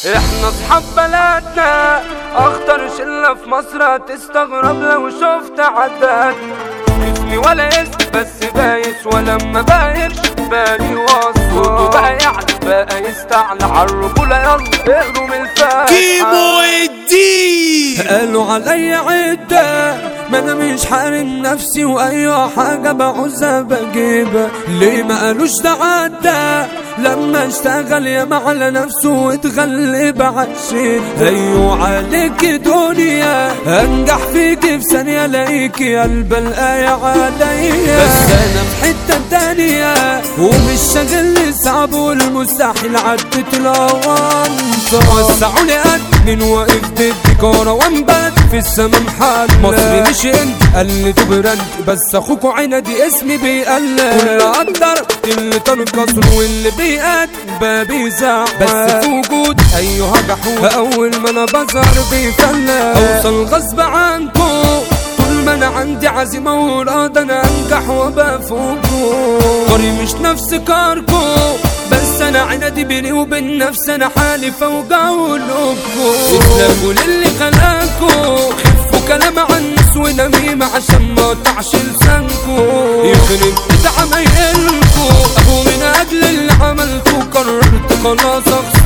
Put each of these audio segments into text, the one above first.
احنا اصحاب بلدنا، اخطر شلة في مصر، هتستغرب لو شفت عداد. اسمي ولا اسم بس بايس، ولما بايرش بالي وصفه بقى يعني بقى يستعلى عالرجولة. يلا اقروا من الفاتحة. كيمو الدين قالوا عليا عدة، ما انا مش حارم نفسي، واي حاجة بعوزها بجيبها. ليه ما قالوش ده عدة لما اشتغل ياما على نفسه واتغلب عالشيء. ايوه عليك دنيا، انجح فيك في ثانية، الاقيكي قلب الآية عليا. بس انا في حتة تانية ومش شاغلني صعب والمستحيل عدت الأوانطة. وسعولي من واقف ضدك كروان بلد في السما محل. مصري مش انت قلدوا براند، بس اخوكوا عندي اسمي بيقلد. كل قدر اللي تنقصر واللي بيقد بيزعل، بس في وجود ايها جحود اول ما انا بظهر بيفلت. اوصل غصب عنكو طول ما انا عندي عزيمة وإرادة، انا انجح وابقى فوقكو. طريق مش نفس كاركو، بس انا عندي بيني وبين نفسي، انا حالي فوق قلوبكو. اسلموا للي خلاكو، خفوا كلام عن الناس ونميمة عشان ما تعش لسانكو. يخرب بيت عمايلكو، ابو من اجل اللي عملتو قررت خلاص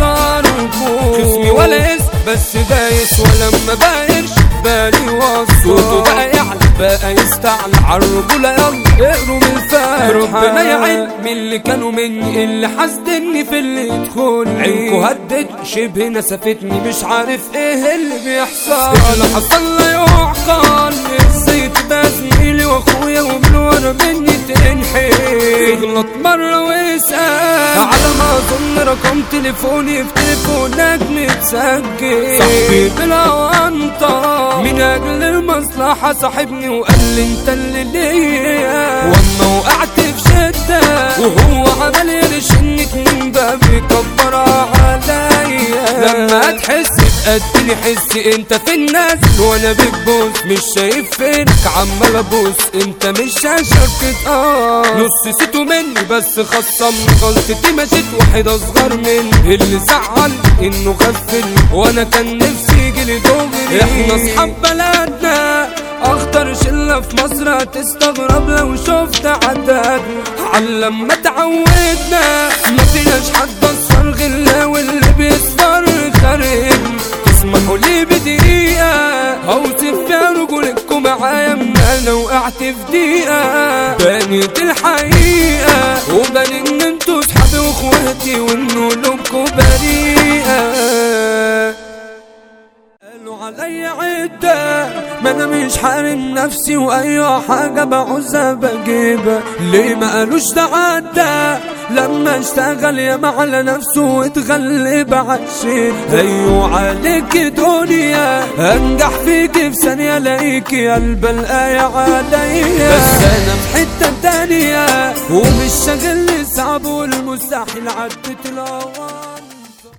اخسركو. خصمي ولا اسم بس دايس، ولما بايرش بالي وصفه صوته بقى يعلى بقى يستعلى عالرجولة. يلا اقروا من الفاتحة. ربنا يعين من اللي كانوا مني، اللي حاسدني في اللي يدخلني. عينكو هدت شبه نسفتني، مش عارف ايه اللي بيحصل. اللي حصل لا يعقل، ازاي تبقى زميلي واخويا ومن ورا مني تنحي. يغلط مرة ويسأل على ما اظن رقم تليفوني في تليفونك متسجل. صاحبي بالأونطة من اجل المصلحة صاحبني وقال لي انت اللي ليا. واما وقعت في شدة وهو عمل يرشنك من باب يكبر عليا. لما تحس تقدني حسي انت في الناس وانا بتبوس، مش شايف فينك عمال ابوس، انت مش هشاركت نص سيتو مني بس خصمني. غلطتي مشيت واحد اصغر مني، اللي زعل انه غفل وانا كان نفسي يجيلي دغري. احنا اصحاب بلدنا، اخطر شلة في مصر، هتستغرب لو شفت عداد. لما تعودنا ما فيناش حد اصفر غلا، واللي بيصفر خارج. تسمحوا لي بدقيقة اوصف فيها رجولكوا معايا، من انا وقعت في دقيقة بانت الحقيقة، وبان ان انتوا صحابي واخواتي وان قلوبكوا بريئة. قالوا عليا عدة، ما انا مش حارم نفسي، واي حاجة بعوزها بجيبها. ليه ما قالوش ده عدة لما اشتغل ياما على نفسه واتغلب عالشيء. ايوه عليك دنيا، انجح فيك في ثانية، الاقيكي قلب الآية عليا. بس انا في حتة تانية ومش شاغلني صعب والمستحيل عدت الأوان.